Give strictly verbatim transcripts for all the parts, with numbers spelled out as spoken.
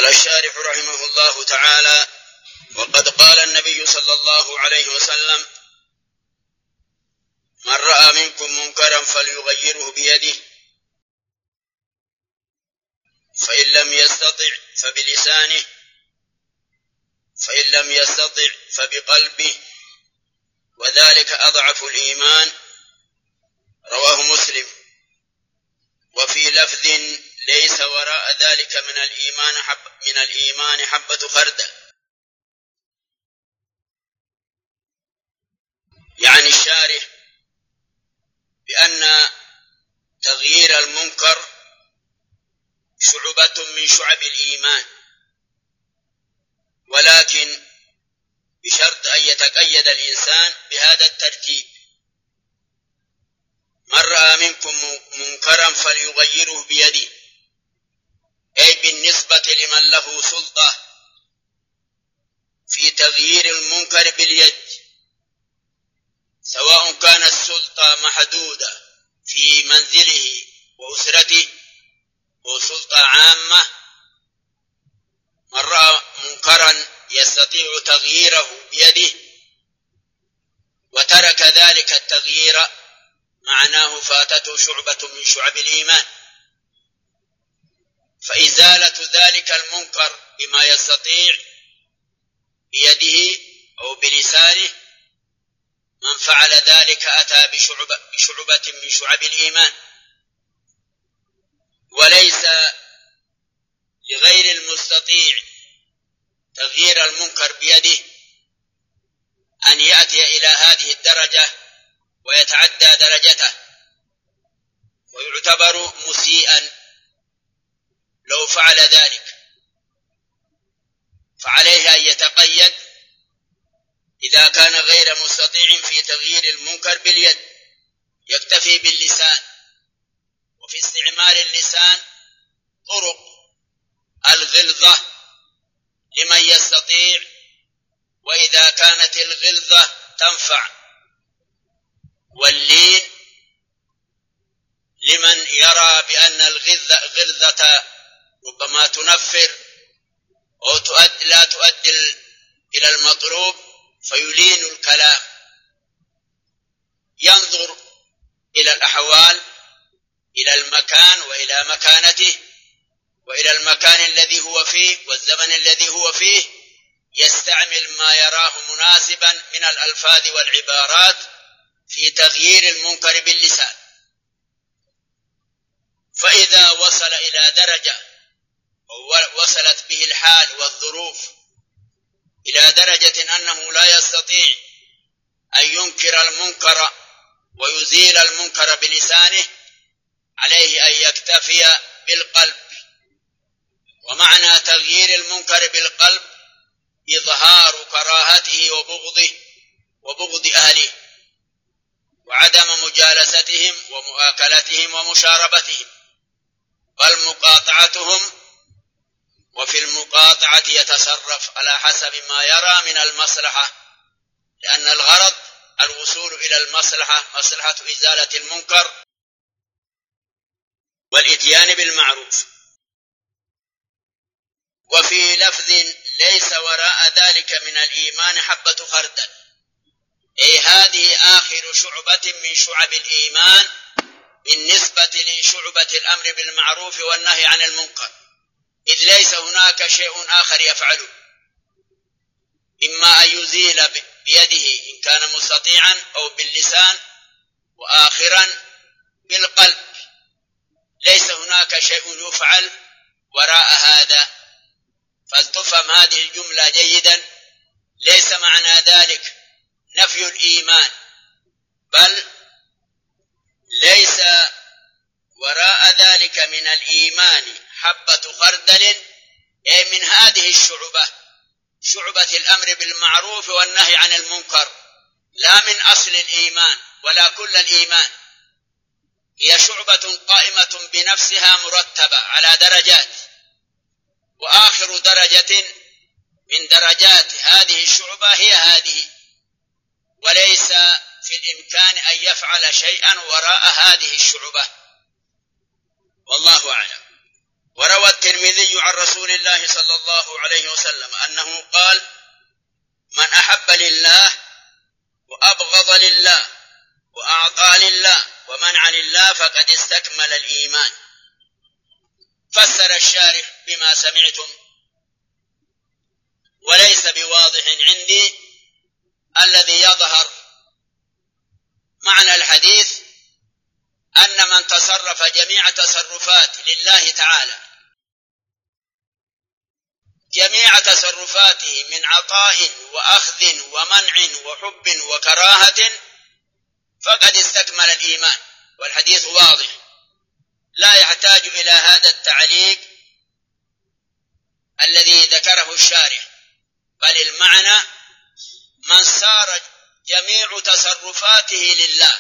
قال الشارح رحمه الله تعالى: وقد قال النبي صلى الله عليه وسلم: من رأى منكم منكرا فليغيره بيده، فإن لم يستطع فبلسانه، فإن لم يستطع فبقلبه، وذلك أضعف الإيمان. رواه مسلم. وفي لفظ: ليس وراء ذلك من الإيمان حب من الإيمان حبة خردل. يعني الشارح بأن تغيير المنكر شعبة من شعب الإيمان، ولكن بشرط أن يتقيد الإنسان بهذا الترتيب: من رأى منكم منكرا فليغيره بيده، أي بالنسبة لمن له سلطة في تغيير المنكر باليد، سواء كانت السلطة محدودة في منزله وأسرته أو سلطة عامة. من رأى منكرا يستطيع تغييره بيده وترك ذلك التغيير، معناه فاتته شعبة من شعب الإيمان. فإزالة ذلك المنكر بما يستطيع بيده أو بلسانه، من فعل ذلك أتى بشعبة, بشعبة من شعب الإيمان. وليس لغير المستطيع تغيير المنكر بيده أن يأتي إلى هذه الدرجة ويتعدى درجته، ويعتبر مسيئا لو فعل ذلك. فعليه أن يتقيد إذا كان غير مستطيع في تغيير المنكر باليد، يكتفي باللسان. وفي استعمال اللسان طرق الغلظة لمن يستطيع، وإذا كانت الغلظة تنفع، واللين لمن يرى بأن الغلظة ربما تنفر أو تؤدي لا تؤدي إلى المطلوب فيلين الكلام. ينظر إلى الأحوال، إلى المكان وإلى مكانته وإلى المكان الذي هو فيه والزمن الذي هو فيه، يستعمل ما يراه مناسبا من الألفاظ والعبارات في تغيير المنكر باللسان. فإذا وصل إلى درجة وصلت به الحال والظروف إلى درجة أنه لا يستطيع أن ينكر المنكر ويزيل المنكر بلسانه، عليه أن يكتفي بالقلب. ومعنى تغيير المنكر بالقلب إظهار كراهته وبغضه وبغض أهله، وعدم مجالستهم ومؤاكلتهم ومشاربتهم، بل مقاطعتهم. وفي المقاطعة يتصرف على حسب ما يرى من المصلحة، لأن الغرض الوصول إلى المصلحة، مصلحة إزالة المنكر والإتيان بالمعروف. وفي لفظ: ليس وراء ذلك من الإيمان حبة خردل، أي هذه آخر شعبة من شعب الإيمان بالنسبة لشعبة الأمر بالمعروف والنهي عن المنكر، إذ ليس هناك شيء آخر يفعله، إما أن يزيل بيده إن كان مستطيعا أو باللسان، وآخرا بالقلب. ليس هناك شيء يفعل وراء هذا. فلتفهم هذه الجملة جيدا: ليس معنى ذلك نفي الإيمان، بل ليس وراء ذلك من الإيمان حبة خردل، أي من هذه الشعبة، شعبة الأمر بالمعروف والنهي عن المنكر، لا من أصل الإيمان ولا كل الإيمان. هي شعبة قائمة بنفسها مرتبة على درجات، وآخر درجة من درجات هذه الشعبة هي هذه، وليس في الإمكان أن يفعل شيئا وراء هذه الشعبة، والله أعلم. وروى الترمذي الترمذي عن رسول الله صلى الله عليه وسلم أنه قال: من أحب لله وأبغض لله وأعطى لله ومنع لله فقد استكمل الإيمان. فسر الشارح بما سمعتم، وليس بواضح عندي الذي يظهر معنى الحديث أن من تصرف جميع تصرفات لله تعالى، جميع تصرفاته من عطاء وأخذ ومنع وحب وكراهة فقد استكمل الإيمان. والحديث واضح لا يحتاج إلى هذا التعليق الذي ذكره الشارح، بل المعنى من صار جميع تصرفاته لله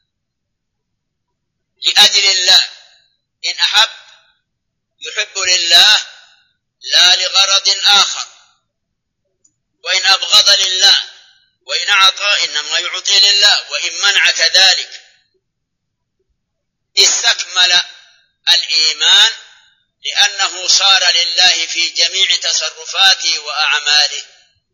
لأجل الله، إن أحب يحب لله لا لغرض آخر، وإن أبغض لله، وإن أعطى إنما يعطي لله، وإن منع كذلك، استكمل الإيمان لأنه صار لله في جميع تصرفاته وأعماله.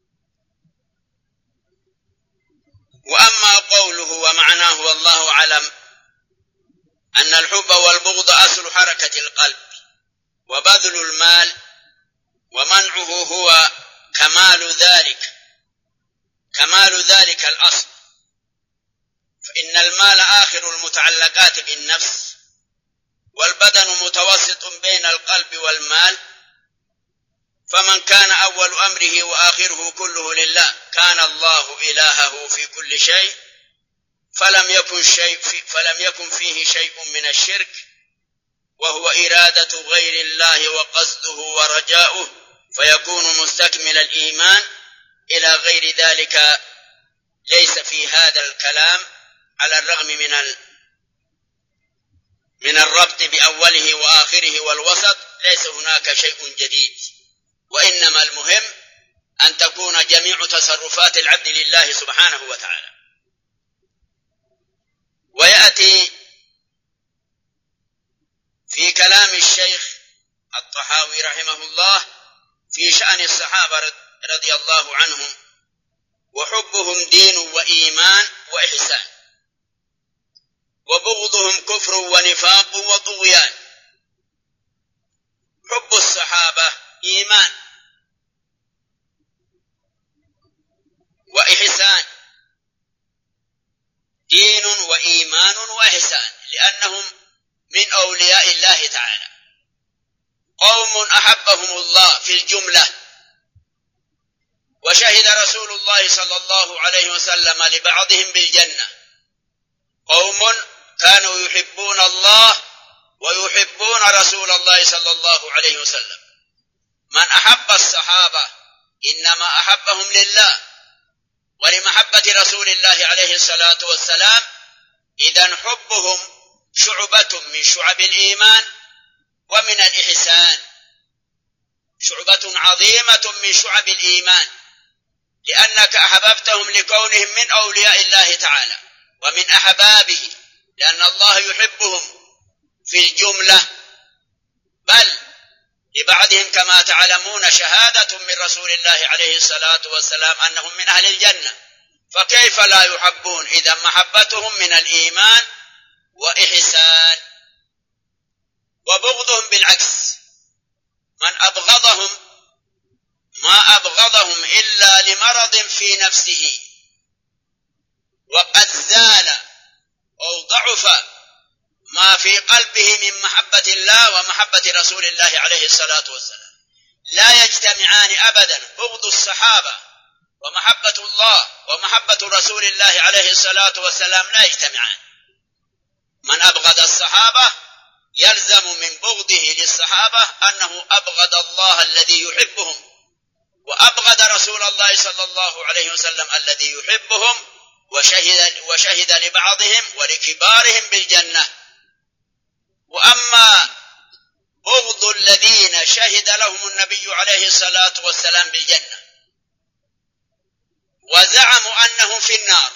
وأما قوله ومعناه والله أعلم أن الحب والبغض أصل حركة القلب، وبذل المال ومنعه هو كمال ذلك كمال ذلك الأصل، فإن المال آخر المتعلقات بالنفس، والبدن متوسط بين القلب والمال، فمن كان أول أمره وآخره كله لله كان الله إلهه في كل شيء، فلم يكن شيء في فلم يكن فيه شيء من الشرك، وهو إرادة غير الله وقصده ورجاؤه، فيكون مستكمل الإيمان. إلى غير ذلك ليس في هذا الكلام على الرغم من ال... من الربط بأوله وآخره والوسط ليس هناك شيء جديد، وإنما المهم أن تكون جميع تصرفات العبد لله سبحانه وتعالى. ويأتي في كلام الشيخ الطحاوي رحمه الله في شأن الصحابة رضي الله عنهم: وحبهم دين وإيمان وإحسان، وبغضهم كفر ونفاق وطغيان. حب الصحابة إيمان وإحسان، دين وإيمان وإحسان، لأنهم من أولياء الله تعالى، قوم أحبهم الله في الجملة، وشهد رسول الله صلى الله عليه وسلم لبعضهم بالجنة. قوم كانوا يحبون الله ويحبون رسول الله صلى الله عليه وسلم. من أحب الصحابة إنما أحبهم لله ولمحبة رسول الله عليه الصلاة والسلام، إذن حبهم شعبة من شعب الإيمان ومن الإحسان، شعبة عظيمة من شعب الإيمان، لأنك أحببتهم لكونهم من أولياء الله تعالى ومن أحبابه، لأن الله يحبهم في الجملة، بل لبعضهم كما تعلمون شهادة من رسول الله عليه الصلاة والسلام أنهم من أهل الجنة، فكيف لا يحبون؟ إذا محبتهم من الإيمان وإحسان. وبغضهم بالعكس، من أبغضهم ما أبغضهم إلا لمرض في نفسه، وقد زال أو ضعف ما في قلبه من محبة الله ومحبة رسول الله عليه الصلاة والسلام. لا يجتمعان أبدا، بغض الصحابة ومحبة الله ومحبة رسول الله عليه الصلاة والسلام لا يجتمعان. من أبغض الصحابة يلزم من بغضه للصحابة أنه أبغض الله الذي يحبهم، وأبغض رسول الله صلى الله عليه وسلم الذي يحبهم، وشهد, وشهد لبعضهم ولكبارهم بالجنة. وأما بغض الذين شهد لهم النبي عليه الصلاة والسلام بالجنة وزعموا أنهم في النار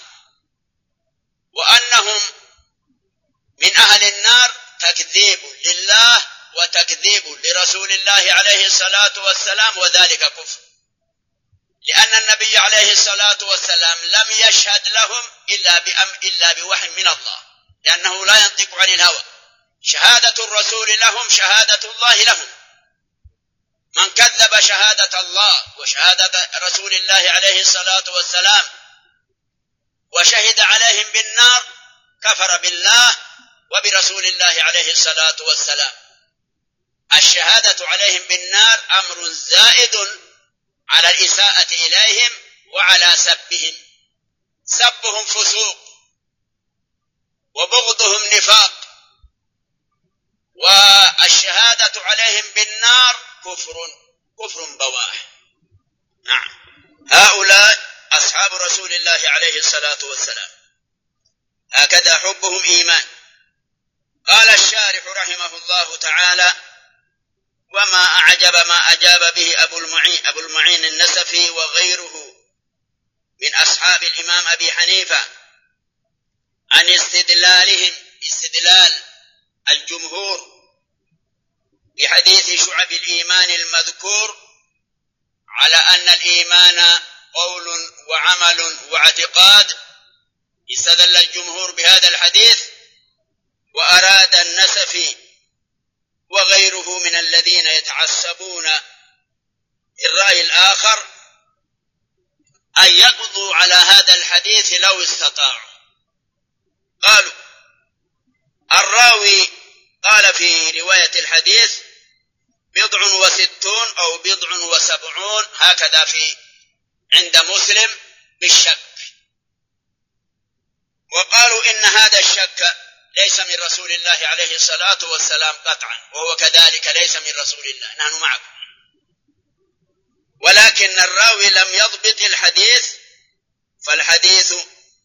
وأنهم من أهل النار، تكذيب لله وتكذيب لرسول الله عليه الصلاة والسلام، وذلك كفر، لأن النبي عليه الصلاة والسلام لم يشهد لهم إلا بأم إلا بوحي من الله، لأنه لا ينطق عن الهوى. شهادة الرسول لهم شهادة الله لهم. من كذب شهادة الله وشهادة رسول الله عليه الصلاة والسلام وشهد عليهم بالنار كفر بالله وبرسول الله عليه الصلاة والسلام. الشهادة عليهم بالنار أمر زائد على الإساءة إليهم وعلى سبهم. سبهم فسوق وبغضهم نفاق، والشهادة عليهم بالنار كفر كفر بواح. نعم، هؤلاء أصحاب رسول الله عليه الصلاة والسلام، هكذا حبهم إيمان. قال الشارح رحمه الله تعالى: وما أعجب ما أجاب به أبو المعين, أبو المعين النسفي وغيره من أصحاب الإمام أبي حنيفة عن استدلالهم استدلال الجمهور بحديث شعب الإيمان المذكور على أن الإيمان قول وعمل واعتقاد. استدل الجمهور بهذا الحديث، وأراد النسفي وغيره من الذين يتعصبون الرأي الآخر أن يقضوا على هذا الحديث لو استطاعوا. قالوا: الراوي قال في رواية الحديث بضع وستون أو بضع وسبعون، هكذا في عند مسلم بالشك، وقالوا إن هذا الشك ليس من رسول الله عليه الصلاة والسلام قطعا، وهو كذلك ليس من رسول الله، نحن معكم، ولكن الراوي لم يضبط الحديث، فالحديث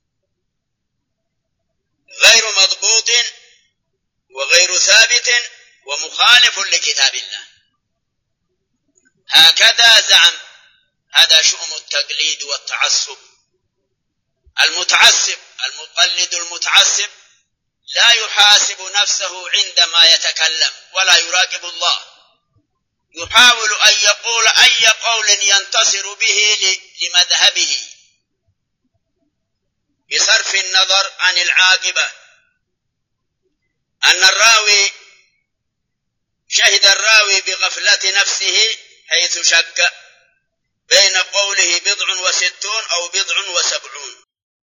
غير مضبوط وغير ثابت ومخالف لكتاب الله. هكذا زعم. هذا شؤم التقليد والتعصب. المتعصب المقلد المتعصب لا يحاسب نفسه عندما يتكلم ولا يراقب الله، يحاول أن يقول أي قول ينتصر به لمذهبه بصرف النظر عن العاقبة. أن الراوي شهد الراوي بغفلة نفسه حيث شك بين قوله بضع وستون أو بضع وسبعون.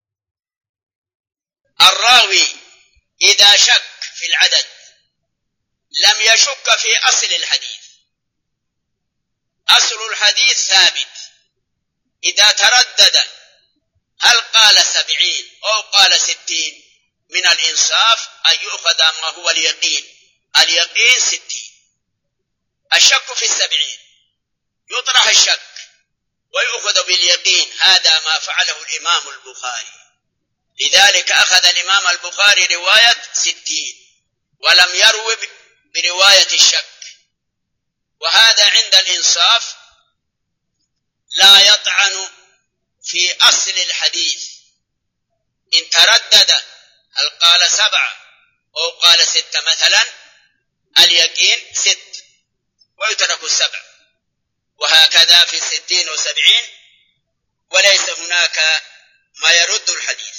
الراوي إذا شك في العدد لم يشك في أصل الحديث. أصل الحديث ثابت. إذا تردد هل قال سبعين أو قال ستين، من الإنصاف أن يؤخذ ما هو اليقين. اليقين ستين، الشك في السبعين يطرح الشك ويؤخذ باليقين. هذا ما فعله الإمام البخاري، لذلك أخذ الإمام البخاري رواية ستين ولم يروي برواية الشك. وهذا عند الإنصاف لا يطعن في أصل الحديث. إن تردد هل قال سبعة أو قال ستة مثلا، اليقين ست ويترك السبع، وهكذا في الستين وسبعين، وليس هناك ما يرد الحديث.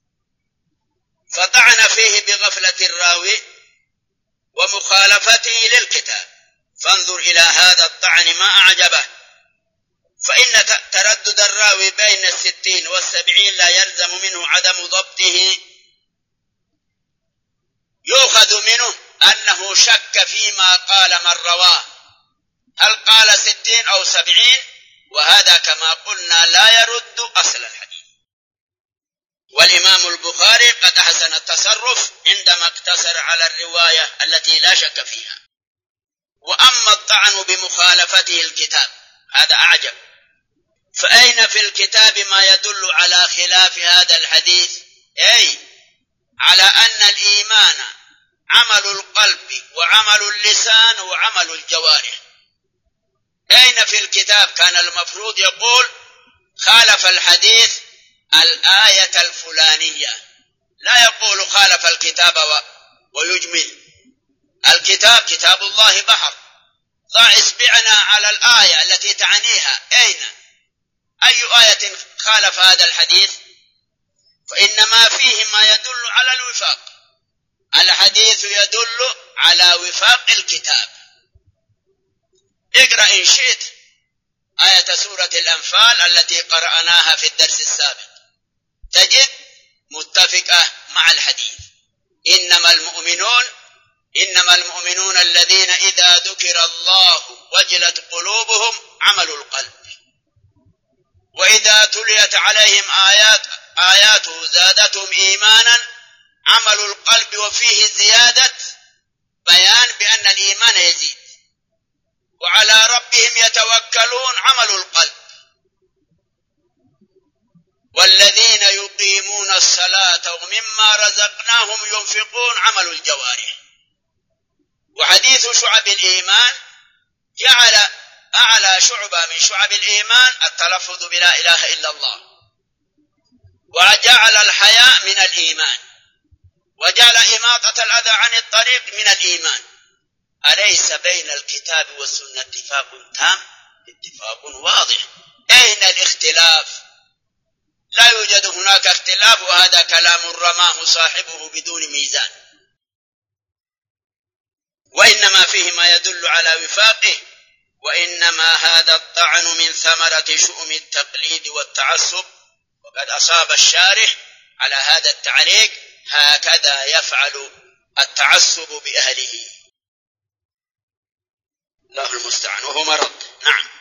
فطعن فيه بغفلة الراوي ومخالفته للكتاب. فانظر إلى هذا الطعن ما أعجبه. فإن تردد الراوي بين الستين والسبعين لا يلزم منه عدم ضبطه. يؤخذ منه أنه شك فيما قال من رواه، هل قال ستين أو سبعين، وهذا كما قلنا لا يرد أصل الحديث. والإمام البخاري قد أحسن التصرف عندما اقتصر على الرواية التي لا شك فيها. وأما الطعن بمخالفته الكتاب هذا أعجب. فأين في الكتاب ما يدل على خلاف هذا الحديث؟ أي على أن الإيمان عمل القلب وعمل اللسان وعمل الجوارح. أين في الكتاب كان المفروض يقول خالف الحديث الآية الفلانية، لا يقول خالف الكتاب ويجمل. الكتاب كتاب الله بحر، ضع إصبعنا على الآية التي تعنيها، أين أي آية خالف هذا الحديث؟ فإنما فيه ما يدل على الوفاق، الحديث يدل على وفاق الكتاب. اقرأ إن شئت آية سورة الأنفال التي قرأناها في الدرس السابق، تجد متفقة مع الحديث. إنما المؤمنون إنما المؤمنون الذين إذا ذكر الله وجلت قلوبهم عملوا القلب، وإذا تليت عليهم آيات آياته زادتهم إيمانا عملوا القلب، وفيه زيادة بيان بأن الإيمان يزيد. وعلى ربهم يتوكلون عملوا القلب. والذين يقيمون الصلاة ومما رزقناهم ينفقون عملوا الجوارح. وحديث شعب الإيمان جعل أعلى شعبة من شعب الإيمان التلفظ بلا إله إلا الله، وجعل الحياء من الإيمان، وجعل إماطة الأذى عن الطريق من الإيمان. أليس بين الكتاب والسنة اتفاق تام؟ اتفاق واضح. أين الاختلاف؟ لا يوجد هناك اختلاف، وهذا كلام رماه صاحبه بدون ميزان. وإنما فيه ما يدل على وفاقه، وإنما هذا الطعن من ثمرة شؤم التقليد والتعصب. وقد أصاب الشارح على هذا التعليق: هكذا يفعل التعصب بأهله. الله المستعان، وهو مرض. نعم.